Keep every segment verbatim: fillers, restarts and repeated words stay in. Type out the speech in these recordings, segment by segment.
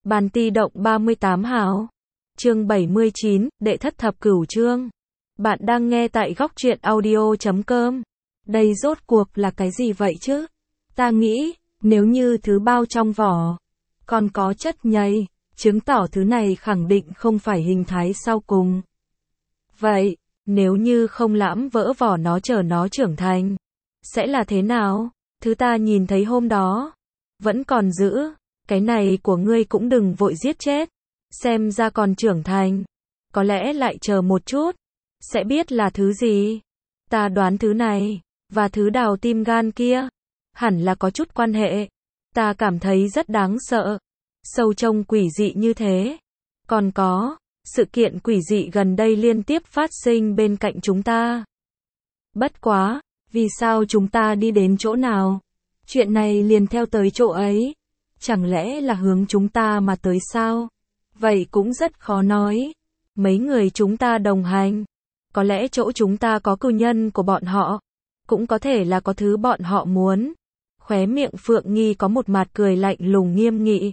Bàn ti động ba mươi tám hào. Chương bảy mươi chín, đệ thất thập cửu chương. Bạn đang nghe tại góc truyện audio chấm com. Đây rốt cuộc là cái gì vậy chứ? Ta nghĩ, nếu như thứ bao trong vỏ còn có chất nhầy, chứng tỏ thứ này khẳng định không phải hình thái sau cùng. Vậy, nếu như không lãm vỡ vỏ nó chờ nó trưởng thành, sẽ là thế nào? Thứ ta nhìn thấy hôm đó, vẫn còn giữ, cái này của ngươi cũng đừng vội giết chết, xem ra còn trưởng thành, có lẽ lại chờ một chút, sẽ biết là thứ gì. Ta đoán thứ này, và thứ đào tim gan kia, hẳn là có chút quan hệ, ta cảm thấy rất đáng sợ, sâu trông quỷ dị như thế, còn có, sự kiện quỷ dị gần đây liên tiếp phát sinh bên cạnh chúng ta. Bất quá, vì sao chúng ta đi đến chỗ nào, chuyện này liền theo tới chỗ ấy, chẳng lẽ là hướng chúng ta mà tới sao? Vậy cũng rất khó nói, mấy người chúng ta đồng hành, có lẽ chỗ chúng ta có cư nhân của bọn họ, cũng có thể là có thứ bọn họ muốn. Khóe miệng Phượng Nghi có một mặt cười lạnh lùng nghiêm nghị.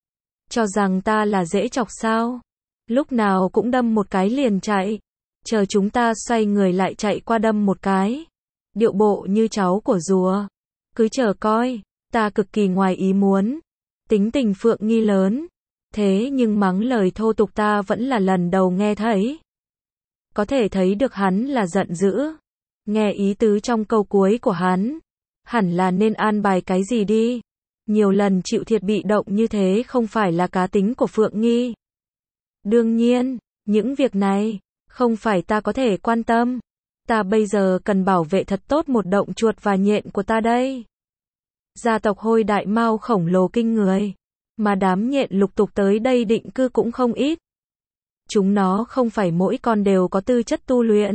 Cho rằng ta là dễ chọc sao? Lúc nào cũng đâm một cái liền chạy, chờ chúng ta xoay người lại chạy qua đâm một cái. Điệu bộ như cháu của rùa. Cứ chờ coi, ta cực kỳ ngoài ý muốn. Tính tình Phượng Nghi lớn, thế nhưng mắng lời thô tục ta vẫn là lần đầu nghe thấy. Có thể thấy được hắn là giận dữ. Nghe ý tứ trong câu cuối của hắn, hẳn là nên an bài cái gì đi. Nhiều lần chịu thiệt bị động như thế không phải là cá tính của Phượng Nghi. Đương nhiên, những việc này, không phải ta có thể quan tâm. Ta bây giờ cần bảo vệ thật tốt một động chuột và nhện của ta đây. Gia tộc Hôi Đại Mao khổng lồ kinh người, mà đám nhện lục tục tới đây định cư cũng không ít. Chúng nó không phải mỗi con đều có tư chất tu luyện.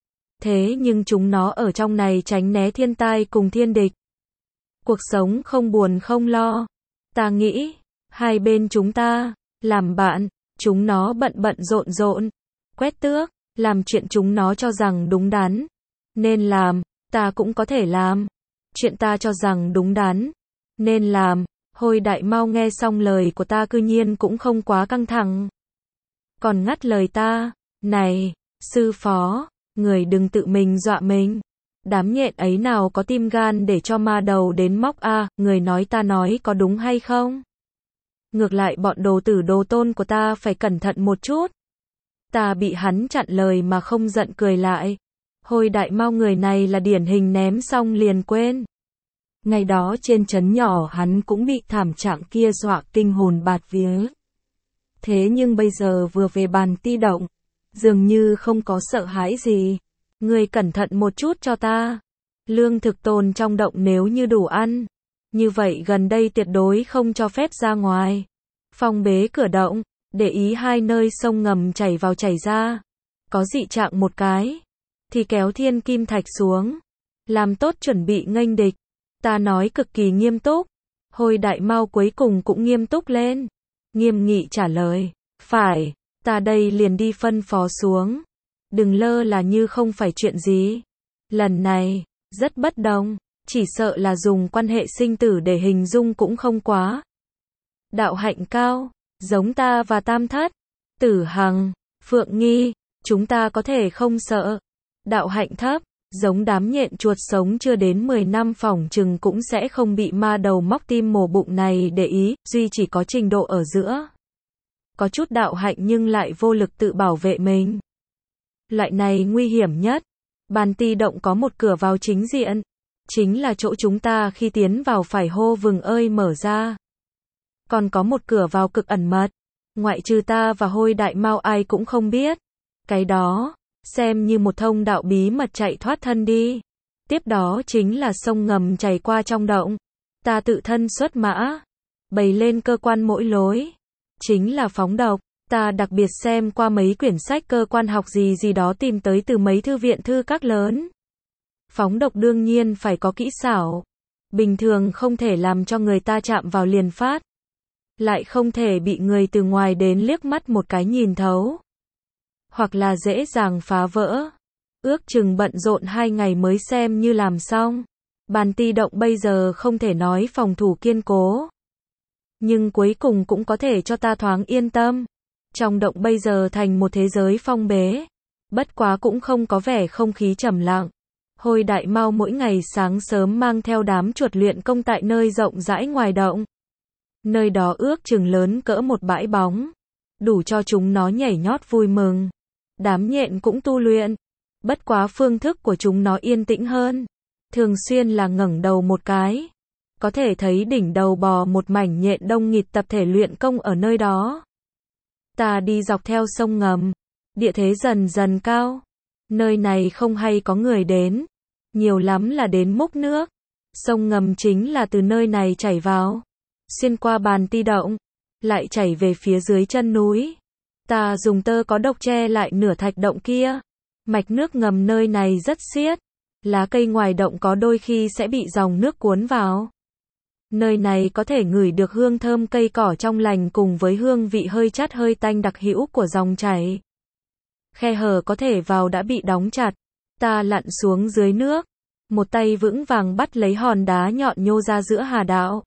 Thế nhưng chúng nó ở trong này tránh né thiên tai cùng thiên địch. Cuộc sống không buồn không lo. Ta nghĩ, hai bên chúng ta, làm bạn, chúng nó bận bận rộn rộn, quét tước, làm chuyện chúng nó cho rằng đúng đắn. Nên làm, ta cũng có thể làm. Chuyện ta cho rằng đúng đắn. Nên làm, Hôi Đại Mao nghe xong lời của ta cư nhiên cũng không quá căng thẳng. Còn ngắt lời ta, này, sư phó, người đừng tự mình dọa mình. Đám nhện ấy nào có tim gan để cho ma đầu đến móc a, à, người nói ta nói có đúng hay không? Ngược lại bọn đồ tử đồ tôn của ta phải cẩn thận một chút. Ta bị hắn chặn lời mà không giận cười lại. Hôi Đại Mao người này là điển hình ném xong liền quên. Ngày đó trên trấn nhỏ hắn cũng bị thảm trạng kia dọa kinh hồn bạt vía. Thế nhưng bây giờ vừa về bàn ti động, dường như không có sợ hãi gì. Người cẩn thận một chút cho ta. Lương thực tồn trong động nếu như đủ ăn. Như vậy gần đây tuyệt đối không cho phép ra ngoài. Phong bế cửa động, để ý hai nơi sông ngầm chảy vào chảy ra. Có dị trạng một cái, thì kéo thiên kim thạch xuống. Làm tốt chuẩn bị nghênh địch. Ta nói cực kỳ nghiêm túc. Hôi Đại Mao cuối cùng cũng nghiêm túc lên. Nghiêm nghị trả lời. Phải, ta đây liền đi phân phó xuống. Đừng lơ là như không phải chuyện gì. Lần này, rất bất đồng. Chỉ sợ là dùng quan hệ sinh tử để hình dung cũng không quá. Đạo hạnh cao, giống ta và Tam Thất, Tử Hằng, Phượng Nghi, chúng ta có thể không sợ. Đạo hạnh thấp, giống đám nhện chuột sống chưa đến mười năm phỏng chừng cũng sẽ không bị ma đầu móc tim mổ bụng này để ý, duy chỉ có trình độ ở giữa. Có chút đạo hạnh nhưng lại vô lực tự bảo vệ mình. Loại này nguy hiểm nhất. Bàn ti động có một cửa vào chính diện. Chính là chỗ chúng ta khi tiến vào phải hô vừng ơi mở ra. Còn có một cửa vào cực ẩn mật. Ngoại trừ ta và Hôi Đại Mao ai cũng không biết. Cái đó, xem như một thông đạo bí mật chạy thoát thân đi. Tiếp đó chính là sông ngầm chảy qua trong động. Ta tự thân xuất mã. Bày lên cơ quan mỗi lối. Chính là phóng độc. Ta đặc biệt xem qua mấy quyển sách cơ quan học gì gì đó tìm tới từ mấy thư viện thư các lớn. Phóng độc đương nhiên phải có kỹ xảo. Bình thường không thể làm cho người ta chạm vào liền phát. Lại không thể bị người từ ngoài đến liếc mắt một cái nhìn thấu. Hoặc là dễ dàng phá vỡ. Ước chừng bận rộn hai ngày mới xem như làm xong. Bàn ti động bây giờ không thể nói phòng thủ kiên cố. Nhưng cuối cùng cũng có thể cho ta thoáng yên tâm. Trong động bây giờ thành một thế giới phong bế. Bất quá cũng không có vẻ không khí trầm lặng. Hồi Đại Mao mỗi ngày sáng sớm mang theo đám chuột luyện công tại nơi rộng rãi ngoài động. Nơi đó ước chừng lớn cỡ một bãi bóng. Đủ cho chúng nó nhảy nhót vui mừng. Đám nhện cũng tu luyện. Bất quá phương thức của chúng nó yên tĩnh hơn. Thường xuyên là ngẩng đầu một cái. Có thể thấy đỉnh đầu bò một mảnh nhện đông nghịt tập thể luyện công ở nơi đó. Ta đi dọc theo sông ngầm. Địa thế dần dần cao. Nơi này không hay có người đến. Nhiều lắm là đến múc nước. Sông ngầm chính là từ nơi này chảy vào. Xuyên qua Bàn Ti động. Lại chảy về phía dưới chân núi. Ta dùng tơ có độc che lại nửa thạch động kia. Mạch nước ngầm nơi này rất xiết. Lá cây ngoài động có đôi khi sẽ bị dòng nước cuốn vào. Nơi này có thể ngửi được hương thơm cây cỏ trong lành cùng với hương vị hơi chát hơi tanh đặc hữu của dòng chảy. Khe hở có thể vào đã bị đóng chặt. Ta lặn xuống dưới nước. Một tay vững vàng bắt lấy hòn đá nhọn nhô ra giữa hà đạo.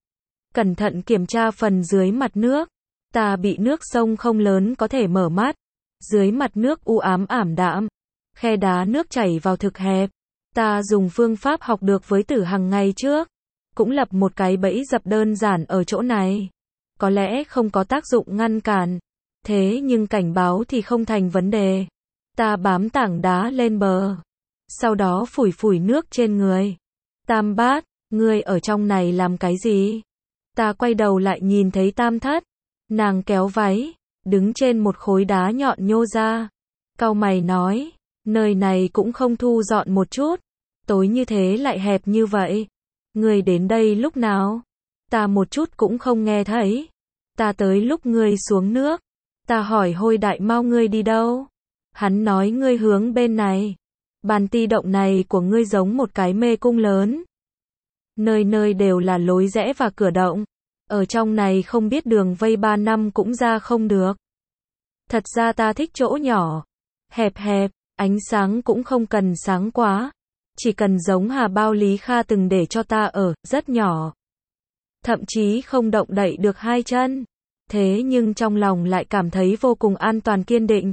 Cẩn thận kiểm tra phần dưới mặt nước. Ta bị nước sông không lớn có thể mở mắt. Dưới mặt nước u ám ảm đạm. Khe đá nước chảy vào thực hẹp. Ta dùng phương pháp học được với Tử Hằng ngày trước. Cũng lập một cái bẫy dập đơn giản ở chỗ này. Có lẽ không có tác dụng ngăn cản. Thế nhưng cảnh báo thì không thành vấn đề. Ta bám tảng đá lên bờ. Sau đó phủi phủi nước trên người. Tam Bát, ngươi ở trong này làm cái gì? Ta quay đầu lại nhìn thấy Tam Thất. Nàng kéo váy, đứng trên một khối đá nhọn nhô ra. Cau mày nói, nơi này cũng không thu dọn một chút. Tối như thế lại hẹp như vậy. Ngươi đến đây lúc nào? Ta một chút cũng không nghe thấy. Ta tới lúc ngươi xuống nước. Ta hỏi Hồi Đại Mao ngươi đi đâu? Hắn nói ngươi hướng bên này. Bàn Ti động này của ngươi giống một cái mê cung lớn. Nơi nơi đều là lối rẽ và cửa động. Ở trong này không biết đường vây ba năm cũng ra không được. Thật ra ta thích chỗ nhỏ. Hẹp hẹp, ánh sáng cũng không cần sáng quá. Chỉ cần giống Hà Bao Lý Kha từng để cho ta ở, rất nhỏ. Thậm chí không động đậy được hai chân. Thế nhưng trong lòng lại cảm thấy vô cùng an toàn kiên định.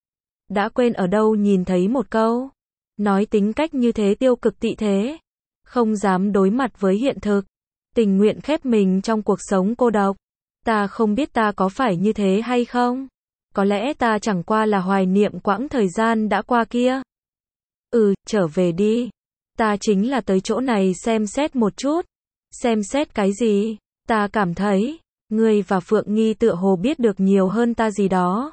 Đã quên ở đâu nhìn thấy một câu. Nói tính cách như thế tiêu cực tị thế. Không dám đối mặt với hiện thực. Tình nguyện khép mình trong cuộc sống cô độc. Ta không biết ta có phải như thế hay không. Có lẽ ta chẳng qua là hoài niệm quãng thời gian đã qua kia. Ừ, trở về đi. Ta chính là tới chỗ này xem xét một chút. Xem xét cái gì? Ta cảm thấy, ngươi và Phượng Nghi tựa hồ biết được nhiều hơn ta gì đó.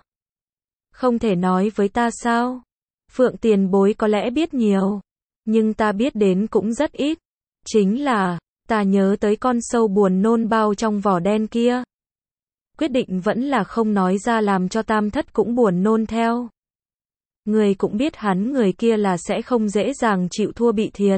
Không thể nói với ta sao? Phượng tiền bối có lẽ biết nhiều. Nhưng ta biết đến cũng rất ít. Chính là, ta nhớ tới con sâu buồn nôn bao trong vỏ đen kia. Quyết định vẫn là không nói ra làm cho Tam Thất cũng buồn nôn theo. Người cũng biết hắn người kia là sẽ không dễ dàng chịu thua bị thiệt.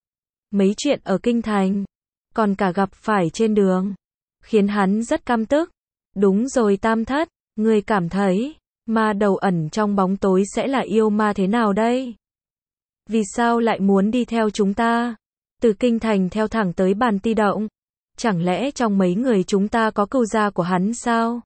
Mấy chuyện ở kinh thành, còn cả gặp phải trên đường, khiến hắn rất căm tức. Đúng rồi Tam Thất, người cảm thấy, ma đầu ẩn trong bóng tối sẽ là yêu ma thế nào đây? Vì sao lại muốn đi theo chúng ta? Từ kinh thành theo thẳng tới Bàn Ti động. Chẳng lẽ trong mấy người chúng ta có cừu gia của hắn sao?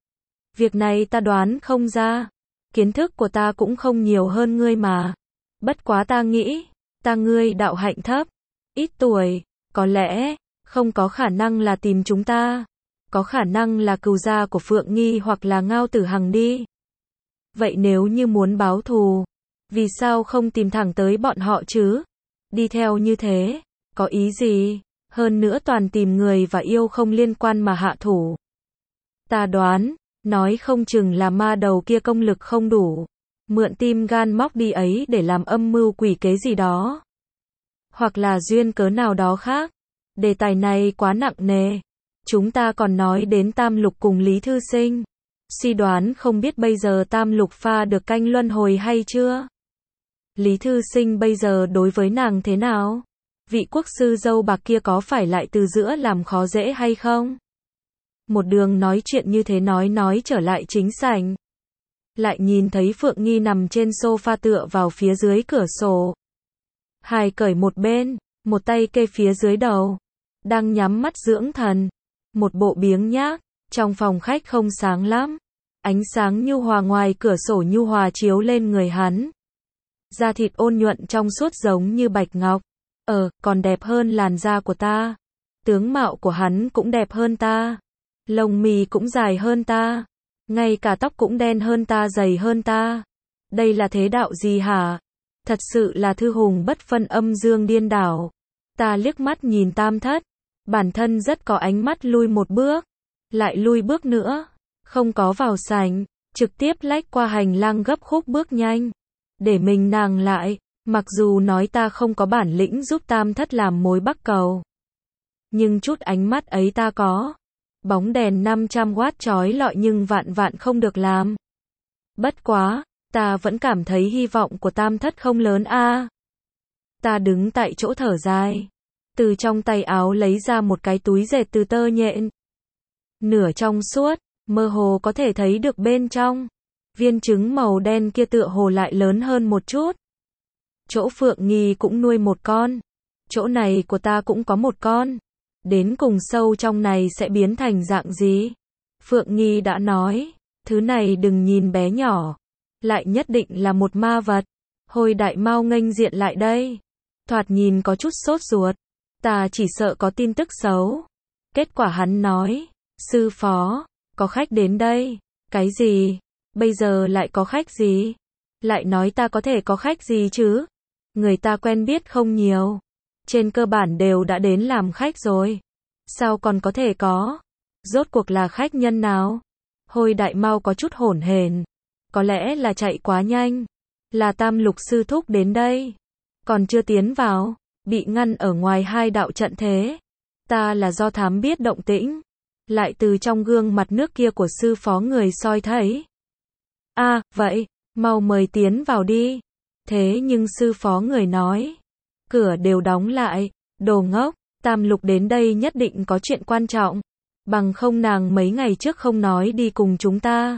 Việc này ta đoán không ra. Kiến thức của ta cũng không nhiều hơn ngươi mà. Bất quá ta nghĩ, ta ngươi đạo hạnh thấp, ít tuổi, có lẽ, không có khả năng là tìm chúng ta. Có khả năng là cừu gia của Phượng Nghi hoặc là Ngao Tử Hằng đi. Vậy nếu như muốn báo thù, vì sao không tìm thẳng tới bọn họ chứ? Đi theo như thế, có ý gì? Hơn nữa toàn tìm người và yêu không liên quan mà hạ thủ. Ta đoán, nói không chừng là ma đầu kia công lực không đủ. Mượn tim gan móc đi ấy để làm âm mưu quỷ kế gì đó. Hoặc là duyên cớ nào đó khác. Đề tài này quá nặng nề. Chúng ta còn nói đến Tam Lục cùng Lý Thư Sinh. Suy đoán không biết bây giờ Tam Lục pha được canh luân hồi hay chưa? Lý Thư Sinh bây giờ đối với nàng thế nào? Vị quốc sư dâu bạc kia có phải lại từ giữa làm khó dễ hay không? Một đường nói chuyện như thế nói nói trở lại chính sảnh. Lại nhìn thấy Phượng Nghi nằm trên sofa tựa vào phía dưới cửa sổ. Hai cởi một bên, một tay kê phía dưới đầu. Đang nhắm mắt dưỡng thần. một bộ biếng nhác, trong phòng khách không sáng lắm. Ánh sáng nhu hòa ngoài cửa sổ nhu hòa chiếu lên người hắn. Da thịt ôn nhuận trong suốt giống như bạch ngọc. Ờ, còn đẹp hơn làn da của ta. Tướng mạo của hắn cũng đẹp hơn ta. Lông mi cũng dài hơn ta. Ngay cả tóc cũng đen hơn ta, dày hơn ta. Đây là thế đạo gì hả? Thật sự là thư hùng bất phân, âm dương điên đảo. Ta liếc mắt nhìn Tam Thất. Bản thân rất có ánh mắt, lui một bước. Lại lui bước nữa. Không có vào sảnh. Trực tiếp lách qua hành lang gấp khúc bước nhanh. Để mình nàng lại. Mặc dù nói ta không có bản lĩnh giúp Tam Thất làm mối bắc cầu. Nhưng chút ánh mắt ấy ta có. Bóng đèn năm trăm oát chói lọi nhưng vạn vạn không được làm. Bất quá, ta vẫn cảm thấy hy vọng của Tam Thất không lớn a. Ta đứng tại chỗ thở dài. Từ trong tay áo lấy ra một cái túi dệt từ tơ nhện. Nửa trong suốt, mơ hồ có thể thấy được bên trong. Viên trứng màu đen kia tựa hồ lại lớn hơn một chút. Chỗ Phượng Nghi cũng nuôi một con. Chỗ này của ta cũng có một con. Đến cùng sâu trong này sẽ biến thành dạng gì? Phượng Nghi đã nói, thứ này đừng nhìn bé nhỏ. Lại nhất định là một ma vật. Hồi Đại Mao nghênh diện lại đây. Thoạt nhìn có chút sốt ruột. Ta chỉ sợ có tin tức xấu. Kết quả hắn nói, sư phó, có khách đến đây. Cái gì? Bây giờ lại có khách gì? Lại nói ta có thể có khách gì chứ? Người ta quen biết không nhiều. Trên cơ bản đều đã đến làm khách rồi. Sao còn có thể có? Rốt cuộc là khách nhân nào? Hồi Đại Mao có chút hổn hển. Có lẽ là chạy quá nhanh. Là Tam Lục sư thúc đến đây. Còn chưa tiến vào. Bị ngăn ở ngoài hai đạo trận thế. Ta là do thám biết động tĩnh. Lại từ trong gương mặt nước kia của sư phó người soi thấy. A, à, vậy, mau mời tiến vào đi. Thế nhưng sư phó người nói. Cửa đều đóng lại. Đồ ngốc, Tam Lục đến đây nhất định có chuyện quan trọng. Bằng không nàng mấy ngày trước không nói đi cùng chúng ta.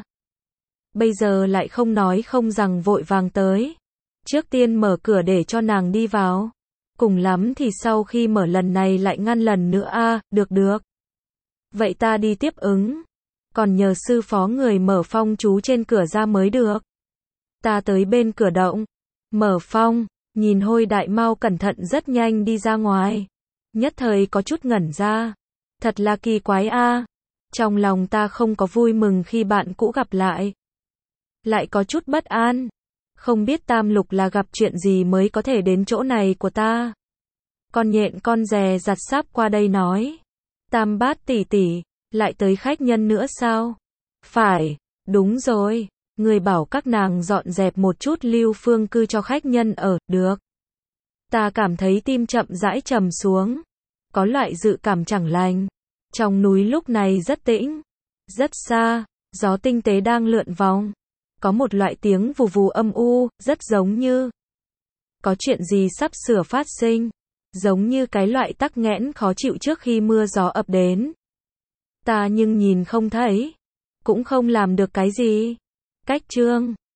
Bây giờ lại không nói không rằng vội vàng tới. Trước tiên mở cửa để cho nàng đi vào. Cùng lắm thì sau khi mở lần này lại ngăn lần nữa a, à, được được. Vậy ta đi tiếp ứng. Còn nhờ sư phó người mở phong chú trên cửa ra mới được. Ta tới bên cửa động. Mở phong, nhìn Hồi Đại Mao cẩn thận rất nhanh đi ra ngoài. Nhất thời có chút ngẩn ra. Thật là kỳ quái a. À. Trong lòng ta không có vui mừng khi bạn cũ gặp lại. Lại có chút bất an. Không biết Tam Lục là gặp chuyện gì mới có thể đến chỗ này của ta. Con nhện con dè giặt sáp qua đây nói. Tam Bát tỷ tỷ, lại tới khách nhân nữa sao? Phải, đúng rồi. Người bảo các nàng dọn dẹp một chút lưu phương cư cho khách nhân ở, được. Ta cảm thấy tim chậm rãi trầm xuống. Có loại dự cảm chẳng lành. Trong núi lúc này rất tĩnh. Rất xa, gió tinh tế đang lượn vòng. Có một loại tiếng vù vù âm u, rất giống như có chuyện gì sắp sửa phát sinh. Giống như cái loại tắc nghẽn khó chịu trước khi mưa gió ập đến. Ta nhưng nhìn không thấy. Cũng không làm được cái gì. Cách chương